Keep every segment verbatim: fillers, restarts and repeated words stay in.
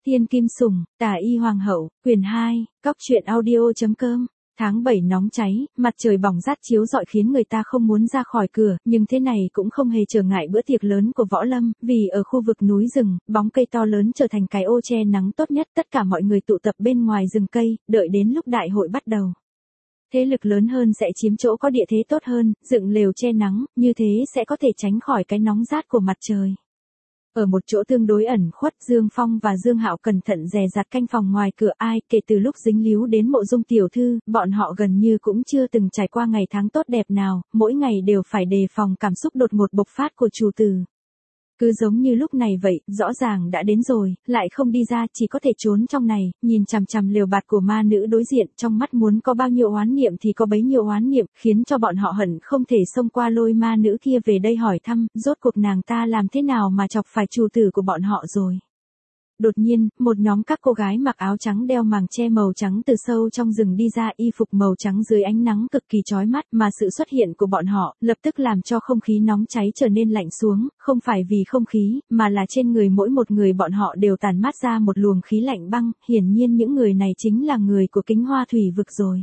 Tiên Kim Sủng, Tà Y Hoàng hậu, quyển hai, Cóc truyện audio.com. Tháng bảy nóng cháy, mặt trời bỏng rát chiếu rọi khiến người ta không muốn ra khỏi cửa, nhưng thế này cũng không hề trở ngại bữa tiệc lớn của Võ Lâm, vì ở khu vực núi rừng, bóng cây to lớn trở thành cái ô che nắng tốt nhất, tất cả mọi người tụ tập bên ngoài rừng cây, đợi đến lúc đại hội bắt đầu. Thế lực lớn hơn sẽ chiếm chỗ có địa thế tốt hơn, dựng lều che nắng, như thế sẽ có thể tránh khỏi cái nóng rát của mặt trời. Ở một chỗ tương đối ẩn khuất, Dương Phong và Dương Hạo cẩn thận dè dặt canh phòng ngoài cửa. Ai kể từ lúc dính líu đến Mộ Dung tiểu thư, bọn họ gần như cũng chưa từng trải qua ngày tháng tốt đẹp nào, mỗi ngày đều phải đề phòng cảm xúc đột ngột bộc phát của chủ tử. Cứ giống như lúc này vậy, rõ ràng đã đến rồi, lại không đi ra, chỉ có thể trốn trong này, nhìn chằm chằm lều bạt của ma nữ đối diện, trong mắt muốn có bao nhiêu oán niệm thì có bấy nhiêu oán niệm, khiến cho bọn họ hận không thể xông qua lôi ma nữ kia về đây hỏi thăm, rốt cuộc nàng ta làm thế nào mà chọc phải chủ tử của bọn họ rồi. Đột nhiên, một nhóm các cô gái mặc áo trắng đeo màng che màu trắng từ sâu trong rừng đi ra, y phục màu trắng dưới ánh nắng cực kỳ chói mắt, mà sự xuất hiện của bọn họ lập tức làm cho không khí nóng cháy trở nên lạnh xuống, không phải vì không khí, mà là trên người mỗi một người bọn họ đều tản mát ra một luồng khí lạnh băng, hiển nhiên những người này chính là người của Kính Hoa Thủy Vực rồi.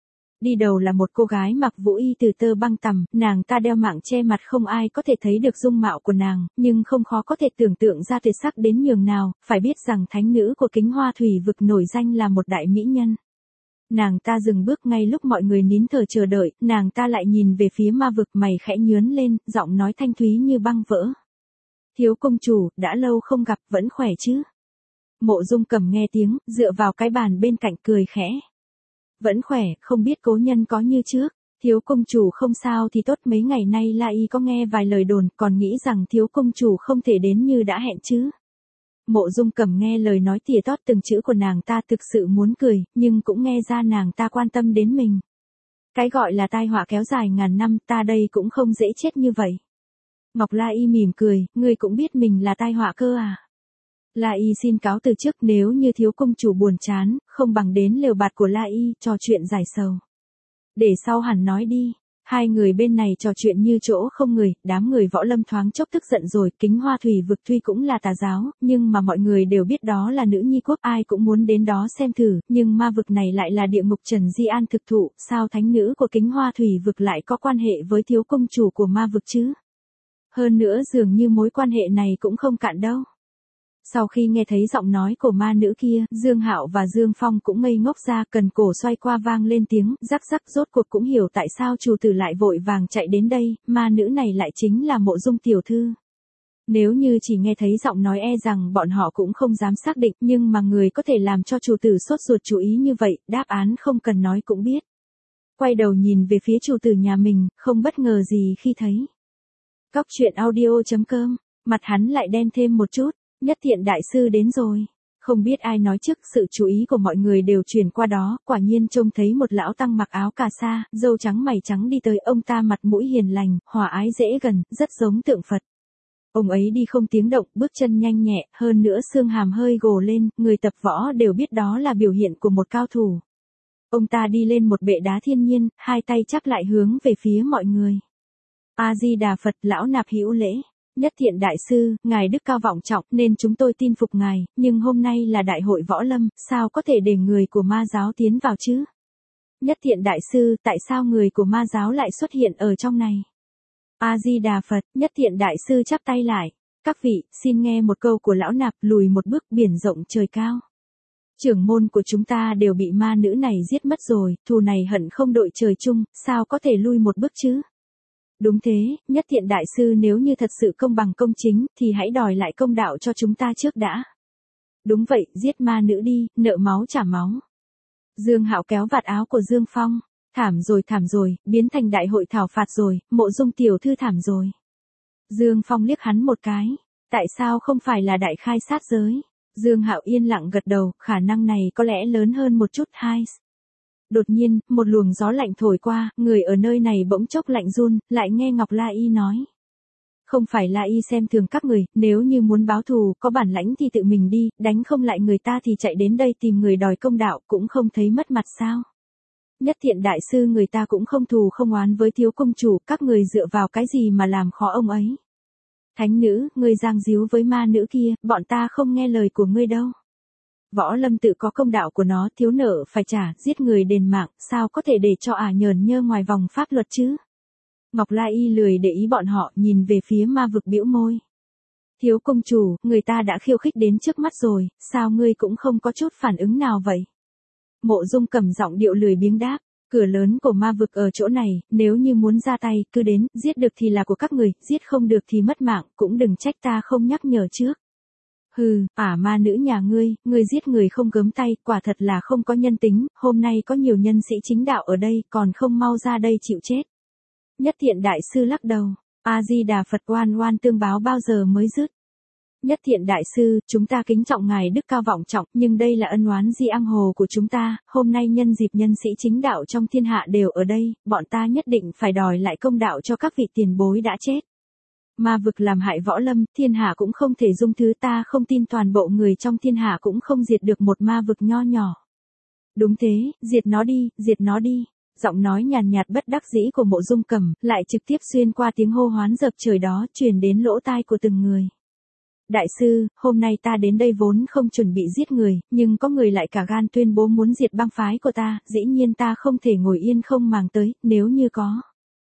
Đi đầu là một cô gái mặc vũ y từ tơ băng tằm, nàng ta đeo mạng che mặt, không ai có thể thấy được dung mạo của nàng, nhưng không khó có thể tưởng tượng ra tuyệt sắc đến nhường nào, phải biết rằng thánh nữ của Kính Hoa Thủy Vực nổi danh là một đại mỹ nhân. Nàng ta dừng bước ngay lúc mọi người nín thở chờ đợi, nàng ta lại nhìn về phía ma vực, mày khẽ nhướn lên, giọng nói thanh thúy như băng vỡ. Thiếu công chủ, đã lâu không gặp, vẫn khỏe chứ? Mộ Dung Cầm nghe tiếng, dựa vào cái bàn bên cạnh cười khẽ. Vẫn khỏe, không biết cố nhân có như trước. Thiếu công chủ không sao thì tốt, mấy ngày nay La Y có nghe vài lời đồn, còn nghĩ rằng thiếu công chủ không thể đến như đã hẹn chứ. Mộ Dung Cầm nghe lời nói tỉa tót từng chữ của nàng ta, thực sự muốn cười, nhưng cũng nghe ra nàng ta quan tâm đến mình. Cái gọi là tai họa kéo dài ngàn năm, ta đây cũng không dễ chết như vậy. Ngọc La Y mỉm cười, ngươi cũng biết mình là tai họa cơ à? La Y xin cáo từ trước, nếu như thiếu công chủ buồn chán, không bằng đến lều bạt của La Y, trò chuyện giải sầu. Để sau hẳn nói đi. Hai người bên này trò chuyện như chỗ không người, đám người Võ Lâm thoáng chốc tức giận rồi. Kính Hoa Thủy Vực tuy cũng là tà giáo, nhưng mà mọi người đều biết đó là nữ nhi quốc, ai cũng muốn đến đó xem thử, nhưng ma vực này lại là địa ngục Trần Di An thực thụ, sao thánh nữ của Kính Hoa Thủy Vực lại có quan hệ với thiếu công chủ của ma vực chứ? Hơn nữa dường như mối quan hệ này cũng không cạn đâu. Sau khi nghe thấy giọng nói của ma nữ kia, Dương Hạo và Dương Phong cũng ngây ngốc ra, cần cổ xoay qua vang lên tiếng, rắc rắc, rốt cuộc cũng hiểu tại sao chủ tử lại vội vàng chạy đến đây, ma nữ này lại chính là Mộ Dung tiểu thư. Nếu như chỉ nghe thấy giọng nói e rằng bọn họ cũng không dám xác định, nhưng mà người có thể làm cho chủ tử sốt ruột chú ý như vậy, đáp án không cần nói cũng biết. Quay đầu nhìn về phía chủ tử nhà mình, không bất ngờ gì khi thấy. Cóc truyện audio.com, mặt hắn lại đen thêm một chút. Nhất Thiện đại sư đến rồi. Không biết ai nói trước, sự chú ý của mọi người đều chuyển qua đó, quả nhiên trông thấy một lão tăng mặc áo cà sa, râu trắng mày trắng đi tới, ông ta mặt mũi hiền lành, hòa ái dễ gần, rất giống tượng Phật. Ông ấy đi không tiếng động, bước chân nhanh nhẹ, hơn nữa xương hàm hơi gồ lên, người tập võ đều biết đó là biểu hiện của một cao thủ. Ông ta đi lên một bệ đá thiên nhiên, hai tay chắp lại hướng về phía mọi người. A Di Đà Phật, lão nạp hữu lễ. Nhất Thiện đại sư, ngài đức cao vọng trọng nên chúng tôi tin phục ngài, nhưng hôm nay là đại hội võ lâm, sao có thể để người của ma giáo tiến vào chứ? Nhất Thiện đại sư, tại sao người của ma giáo lại xuất hiện ở trong này? A Di Đà Phật, Nhất Thiện đại sư chắp tay lại. Các vị, xin nghe một câu của lão nạp, lùi một bước, biển rộng trời cao. Trưởng môn của chúng ta đều bị ma nữ này giết mất rồi, thù này hận không đội trời chung, sao có thể lui một bước chứ? Đúng thế, Nhất Thiện đại sư, nếu như thật sự công bằng công chính, thì hãy đòi lại công đạo cho chúng ta trước đã. Đúng vậy, giết ma nữ đi, nợ máu trả máu. Dương Hạo kéo vạt áo của Dương Phong. Thảm rồi, thảm rồi, biến thành đại hội thảo phạt rồi, Mộ Dung tiểu thư thảm rồi. Dương Phong liếc hắn một cái. Tại sao không phải là đại khai sát giới? Dương Hạo yên lặng gật đầu, khả năng này có lẽ lớn hơn một chút. Hai. Đột nhiên, một luồng gió lạnh thổi qua, người ở nơi này bỗng chốc lạnh run, lại nghe Ngọc La Y nói. Không phải La Y xem thường các người, nếu như muốn báo thù, có bản lãnh thì tự mình đi, đánh không lại người ta thì chạy đến đây tìm người đòi công đạo, cũng không thấy mất mặt sao. Nhất Thiện đại sư, người ta cũng không thù không oán với thiếu công chủ, các người dựa vào cái gì mà làm khó ông ấy. Thánh nữ, ngươi giang díu với ma nữ kia, bọn ta không nghe lời của ngươi đâu. Võ lâm tự có công đạo của nó, thiếu nợ phải trả, giết người đền mạng, sao có thể để cho ả nhờn nhơ ngoài vòng pháp luật chứ? Ngọc La Y lười để ý bọn họ, nhìn về phía ma vực bĩu môi. Thiếu công chủ, người ta đã khiêu khích đến trước mắt rồi, sao ngươi cũng không có chút phản ứng nào vậy? Mộ Dung cầm giọng điệu lười biếng đáp, cửa lớn của ma vực ở chỗ này, nếu như muốn ra tay, cứ đến, giết được thì là của các người, giết không được thì mất mạng, cũng đừng trách ta không nhắc nhở trước. Hừ, ả ma nữ nhà ngươi, ngươi giết người không gớm tay, quả thật là không có nhân tính, hôm nay có nhiều nhân sĩ chính đạo ở đây, còn không mau ra đây chịu chết. Nhất Thiện đại sư lắc đầu, A-di-đà Phật, oan oan tương báo bao giờ mới dứt. Nhất Thiện đại sư, chúng ta kính trọng ngài đức cao vọng trọng, nhưng đây là ân oán di ang hồ của chúng ta, hôm nay nhân dịp nhân sĩ chính đạo trong thiên hạ đều ở đây, bọn ta nhất định phải đòi lại công đạo cho các vị tiền bối đã chết. Ma vực làm hại võ lâm, thiên hạ cũng không thể dung thứ, ta không tin toàn bộ người trong thiên hạ cũng không diệt được một ma vực nho nhỏ. Đúng thế, diệt nó đi, diệt nó đi. Giọng nói nhàn nhạt bất đắc dĩ của Mộ Dung Cầm, lại trực tiếp xuyên qua tiếng hô hoán dập trời đó, truyền đến lỗ tai của từng người. Đại sư, hôm nay ta đến đây vốn không chuẩn bị giết người, nhưng có người lại cả gan tuyên bố muốn diệt bang phái của ta, dĩ nhiên ta không thể ngồi yên không màng tới, nếu như có.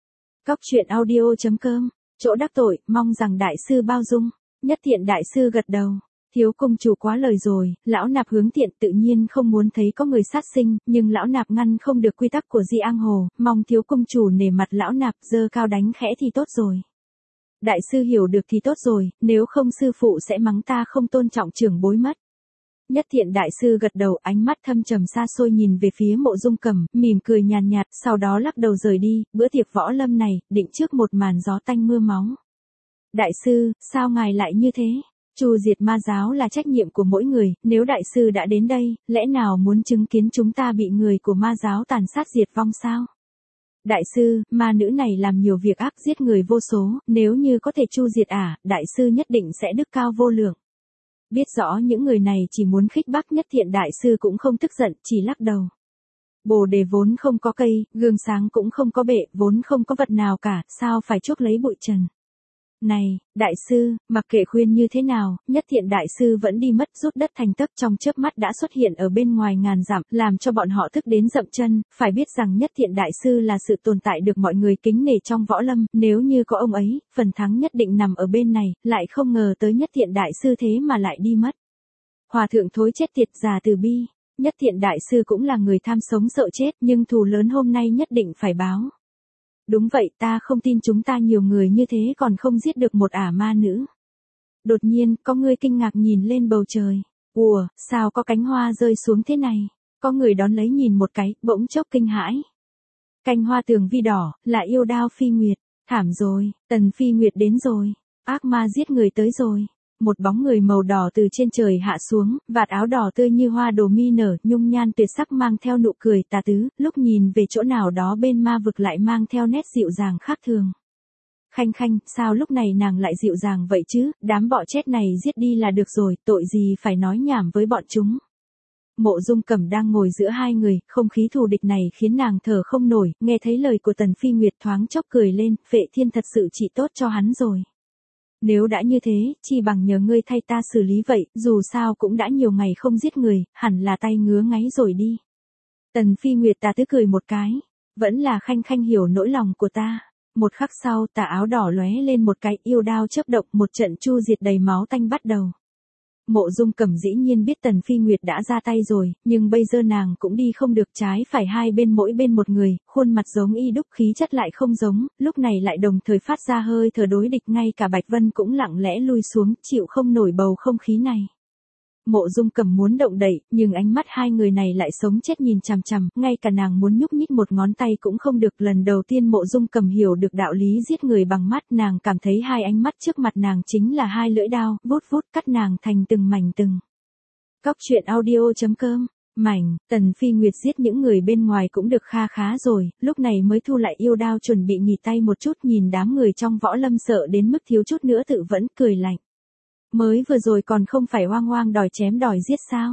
Cóc truyện audio chấm com, chỗ đắc tội, mong rằng đại sư bao dung. Nhất Thiện đại sư gật đầu. Thiếu công chủ quá lời rồi, lão nạp hướng thiện tự nhiên không muốn thấy có người sát sinh, nhưng lão nạp ngăn không được quy tắc của Di Ang Hồ, mong thiếu công chủ nể mặt lão nạp, giơ cao đánh khẽ thì tốt rồi. Đại sư hiểu được thì tốt rồi, nếu không sư phụ sẽ mắng ta không tôn trọng trưởng bối mất. Nhất Thiện đại sư gật đầu, ánh mắt thâm trầm xa xôi nhìn về phía Mộ Dung Cầm, mỉm cười nhàn nhạt, sau đó lắc đầu rời đi, bữa tiệc võ lâm này, định trước một màn gió tanh mưa máu. Đại sư, sao ngài lại như thế? Chu diệt ma giáo là trách nhiệm của mỗi người, nếu đại sư đã đến đây, lẽ nào muốn chứng kiến chúng ta bị người của ma giáo tàn sát diệt vong sao? Đại sư, ma nữ này làm nhiều việc ác giết người vô số, nếu như có thể chu diệt ả, đại sư nhất định sẽ đức cao vô lượng. Biết rõ những người này chỉ muốn khích bác. Nhất Thiện đại sư cũng không tức giận, chỉ lắc đầu. Bồ đề vốn không có cây, gương sáng cũng không có bệ, vốn không có vật nào cả, sao phải chuốc lấy bụi trần. Này, đại sư, mặc kệ khuyên như thế nào, Nhất Thiện đại sư vẫn đi mất, rút đất thành tấc, trong chớp mắt đã xuất hiện ở bên ngoài ngàn dặm, làm cho bọn họ thức đến dậm chân, phải biết rằng Nhất Thiện đại sư là sự tồn tại được mọi người kính nể trong võ lâm, nếu như có ông ấy, phần thắng nhất định nằm ở bên này, lại không ngờ tới Nhất Thiện đại sư thế mà lại đi mất. Hòa thượng thối chết tiệt, già từ bi. Nhất Thiện đại sư cũng là người tham sống sợ chết, nhưng thù lớn hôm nay nhất định phải báo. Đúng vậy, ta không tin chúng ta nhiều người như thế còn không giết được một ả ma nữ. Đột nhiên, có người kinh ngạc nhìn lên bầu trời. Ùa, sao có cánh hoa rơi xuống thế này? Có người đón lấy nhìn một cái, bỗng chốc kinh hãi. Cành hoa tường vi đỏ, là yêu đao Phi Nguyệt. Thảm rồi, Tần Phi Nguyệt đến rồi. Ác ma giết người tới rồi. Một bóng người màu đỏ từ trên trời hạ xuống, vạt áo đỏ tươi như hoa đồ mi nở, nhung nhan tuyệt sắc mang theo nụ cười tà tứ, lúc nhìn về chỗ nào đó bên ma vực lại mang theo nét dịu dàng khác thường. Khanh khanh, sao lúc này nàng lại dịu dàng vậy chứ, đám bọ chết này giết đi là được rồi, tội gì phải nói nhảm với bọn chúng. Mộ Dung Cẩm đang ngồi giữa hai người, không khí thù địch này khiến nàng thở không nổi, nghe thấy lời của Tần Phi Nguyệt thoáng chốc cười lên, Phệ Thiên thật sự chỉ tốt cho hắn rồi. Nếu đã như thế, chi bằng nhờ ngươi thay ta xử lý vậy, dù sao cũng đã nhiều ngày không giết người, hẳn là tay ngứa ngáy rồi đi. Tần Phi Nguyệt tà tứ cười một cái, vẫn là khanh khanh hiểu nỗi lòng của ta. Một khắc sau, tà áo đỏ lóe lên một cái, yêu đao chớp động, một trận chu diệt đầy máu tanh bắt đầu. Mộ Dung Cẩm dĩ nhiên biết Tần Phi Nguyệt đã ra tay rồi, nhưng bây giờ nàng cũng đi không được, trái phải hai bên mỗi bên một người, khuôn mặt giống y đúc, khí chất lại không giống, lúc này lại đồng thời phát ra hơi thở đối địch, ngay cả Bạch Vân cũng lặng lẽ lui xuống, chịu không nổi bầu không khí này. Mộ Dung Cẩm muốn động đậy, nhưng ánh mắt hai người này lại sống chết nhìn chằm chằm, ngay cả nàng muốn nhúc nhích một ngón tay cũng không được. Lần đầu tiên Mộ Dung Cẩm hiểu được đạo lý giết người bằng mắt, nàng cảm thấy hai ánh mắt trước mặt nàng chính là hai lưỡi đao, vút vút cắt nàng thành từng mảnh từng. Cóc truyện audio chấm com, mảnh, Tần Phi Nguyệt giết những người bên ngoài cũng được kha khá rồi, lúc này mới thu lại yêu đao chuẩn bị nghỉ tay một chút, nhìn đám người trong võ lâm sợ đến mức thiếu chút nữa tự vẫn cười lạnh. Mới vừa rồi còn không phải oang oang đòi chém đòi giết sao?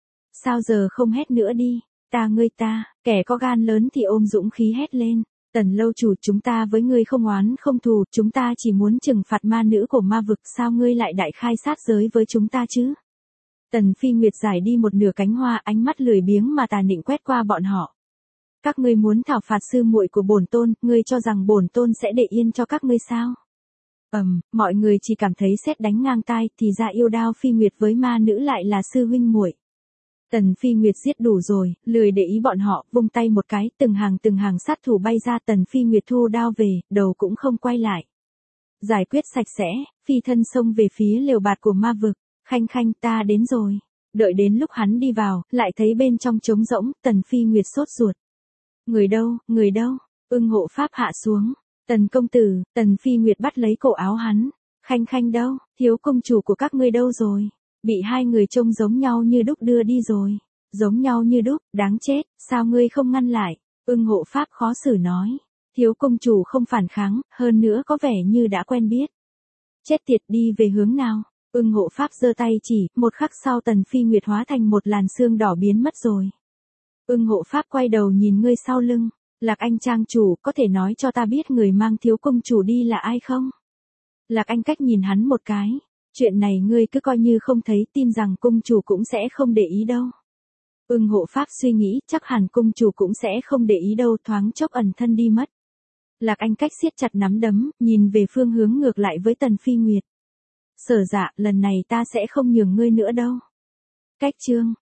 Sao giờ không hét nữa đi? Ta ngươi ta, kẻ có gan lớn thì ôm dũng khí hét lên. Tần lâu chủ, chúng ta với ngươi không oán không thù, chúng ta chỉ muốn trừng phạt ma nữ của ma vực, sao ngươi lại đại khai sát giới với chúng ta chứ? Tần Phi Nguyệt giải đi một nửa cánh hoa, ánh mắt lười biếng mà tà nịnh quét qua bọn họ. Các ngươi muốn thảo phạt sư muội của bổn tôn, ngươi cho rằng bổn tôn sẽ để yên cho các ngươi sao? Ầm, um, mọi người chỉ cảm thấy sét đánh ngang tai, thì ra yêu đao Phi Nguyệt với ma nữ lại là sư huynh muội. Tần Phi Nguyệt giết đủ rồi, lười để ý bọn họ, vung tay một cái, từng hàng từng hàng sát thủ bay ra, Tần Phi Nguyệt thu đao về, đầu cũng không quay lại. Giải quyết sạch sẽ, phi thân xông về phía lều bạt của ma vực, Khanh Khanh ta đến rồi. Đợi đến lúc hắn đi vào, lại thấy bên trong trống rỗng, Tần Phi Nguyệt sốt ruột. Người đâu, người đâu, Ưng hộ pháp hạ xuống. Tần công tử, Tần Phi Nguyệt bắt lấy cổ áo hắn. Khanh Khanh đâu, thiếu công chủ của các ngươi đâu rồi? Bị hai người trông giống nhau như đúc đưa đi rồi. Giống nhau như đúc, đáng chết, sao ngươi không ngăn lại? Ưng hộ pháp khó xử nói. Thiếu công chủ không phản kháng, hơn nữa có vẻ như đã quen biết. Chết tiệt, đi về hướng nào? Ưng hộ pháp giơ tay chỉ, một khắc sau Tần Phi Nguyệt hóa thành một làn sương đỏ biến mất rồi. Ưng hộ pháp quay đầu nhìn ngươi sau lưng. Lạc Anh trang chủ, có thể nói cho ta biết người mang thiếu công chủ đi là ai không? Lạc Anh cách nhìn hắn một cái. Chuyện này ngươi cứ coi như không thấy, tin rằng cung chủ cũng sẽ không để ý đâu. Ưng hộ pháp suy nghĩ, chắc hẳn cung chủ cũng sẽ không để ý đâu, thoáng chốc ẩn thân đi mất. Lạc Anh cách siết chặt nắm đấm, nhìn về phương hướng ngược lại với Tần Phi Nguyệt. Sở dạ, lần này ta sẽ không nhường ngươi nữa đâu. Cách chương